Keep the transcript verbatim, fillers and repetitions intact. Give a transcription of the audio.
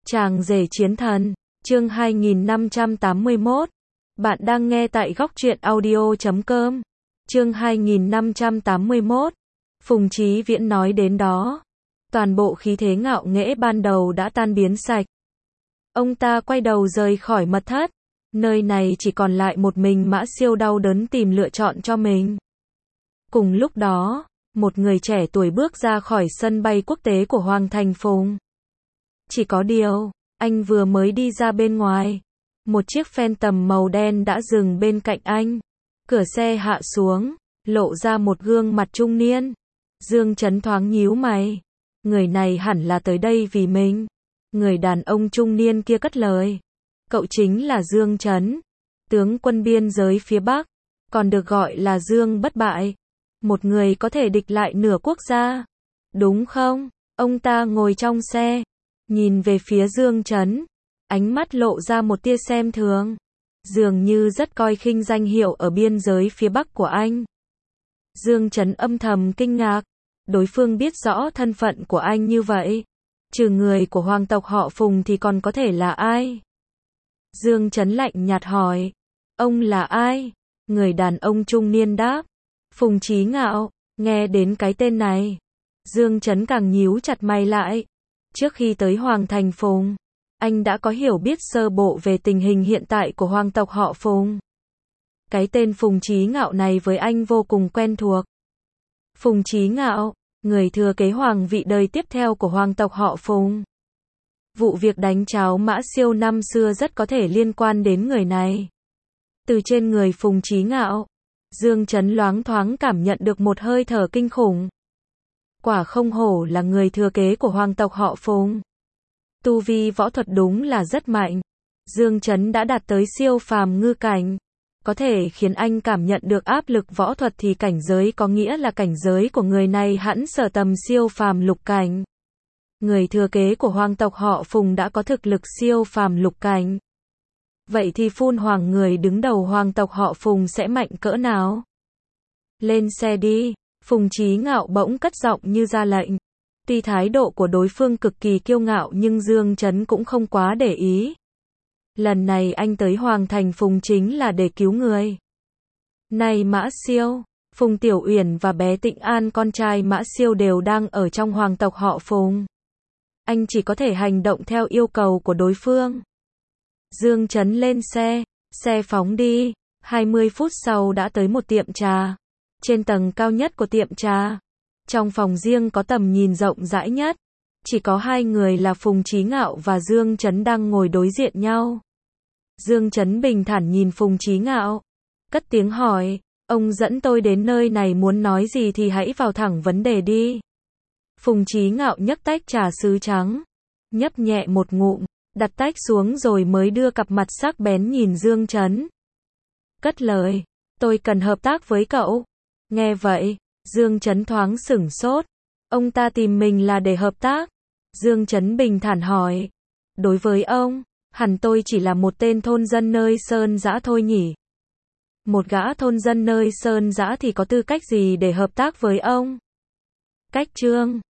Chàng rể chiến thần, chương hai nghìn năm trăm tám mươi mốt. Bạn đang nghe tại góc truyện audio chấm com. Chương hai nghìn năm trăm tám mươi mốt. Phùng Chí Viễn nói đến đó, toàn bộ khí thế ngạo nghễ ban đầu đã tan biến sạch. Ông ta quay đầu rời khỏi mật thất. Nơi này chỉ còn lại một mình Mã Siêu đau đớn tìm lựa chọn cho mình. Cùng lúc đó, một người trẻ tuổi bước ra khỏi sân bay quốc tế của Hoàng Thành Phùng. Chỉ có điều, anh vừa mới đi ra bên ngoài, một chiếc Phantom màu đen đã dừng bên cạnh anh. Cửa xe hạ xuống, lộ ra một gương mặt trung niên. Dương Chấn thoáng nhíu mày. Người này hẳn là tới đây vì mình. Người đàn ông trung niên kia cất lời. Cậu chính là Dương Chấn, tướng quân biên giới phía Bắc, còn được gọi là Dương Bất Bại. Một người có thể địch lại nửa quốc gia. Đúng không? Ông ta ngồi trong xe, nhìn về phía Dương Chấn, ánh mắt lộ ra một tia xem thường, dường như rất coi khinh danh hiệu ở biên giới phía Bắc của anh. Dương Chấn âm thầm kinh ngạc, đối phương biết rõ thân phận của anh như vậy, trừ người của hoàng tộc họ Phùng thì còn có thể là ai? Dương Chấn lạnh nhạt hỏi, ông là ai? Người đàn ông trung niên đáp, Phùng Chí Ngạo. Nghe đến cái tên này, Dương Chấn càng nhíu chặt mày lại. Trước khi tới Hoàng Thành Phùng, anh đã có hiểu biết sơ bộ về tình hình hiện tại của hoàng tộc họ Phùng. Cái tên Phùng Chí Ngạo này với anh vô cùng quen thuộc. Phùng Chí Ngạo, người thừa kế hoàng vị đời tiếp theo của hoàng tộc họ Phùng. Vụ việc đánh cháo Mã Siêu năm xưa rất có thể liên quan đến người này. Từ trên người Phùng Chí Ngạo, Dương Chấn loáng thoáng cảm nhận được một hơi thở kinh khủng. Quả không hổ là người thừa kế của hoàng tộc họ Phùng. Tu vi võ thuật đúng là rất mạnh. Dương Chấn đã đạt tới siêu phàm ngư cảnh. Có thể khiến anh cảm nhận được áp lực võ thuật thì cảnh giới có nghĩa là cảnh giới của người này hẳn sở tầm siêu phàm lục cảnh. Người thừa kế của hoàng tộc họ Phùng đã có thực lực siêu phàm lục cảnh. Vậy thì Phun Hoàng người đứng đầu hoàng tộc họ Phùng sẽ mạnh cỡ nào? Lên xe đi. Phùng Chí Ngạo bỗng cất giọng như ra lệnh. Tuy thái độ của đối phương cực kỳ kiêu ngạo nhưng Dương Chấn cũng không quá để ý. Lần này anh tới Hoàng Thành Phùng chính là để cứu người. Này Mã Siêu, Phùng Tiểu Uyển và bé Tịnh An con trai Mã Siêu đều đang ở trong hoàng tộc họ Phùng. Anh chỉ có thể hành động theo yêu cầu của đối phương. Dương Chấn lên xe, xe phóng đi. hai mươi phút sau đã tới một tiệm trà. Trên tầng cao nhất của tiệm trà, trong phòng riêng có tầm nhìn rộng rãi nhất, chỉ có hai người là Phùng Chí Ngạo và Dương Chấn đang ngồi đối diện nhau. Dương Chấn bình thản nhìn Phùng Chí Ngạo, cất tiếng hỏi, ông dẫn tôi đến nơi này muốn nói gì thì hãy vào thẳng vấn đề đi. Phùng Chí Ngạo nhấc tách trà sứ trắng, nhấp nhẹ một ngụm, đặt tách xuống rồi mới đưa cặp mặt sắc bén nhìn Dương Chấn. Cất lời, tôi cần hợp tác với cậu. Nghe vậy, Dương Chấn thoáng sửng sốt. Ông ta tìm mình là để hợp tác. Dương Chấn bình thản hỏi. Đối với ông, hẳn tôi chỉ là một tên thôn dân nơi sơn dã thôi nhỉ? Một gã thôn dân nơi sơn dã thì có tư cách gì để hợp tác với ông? Cách trương,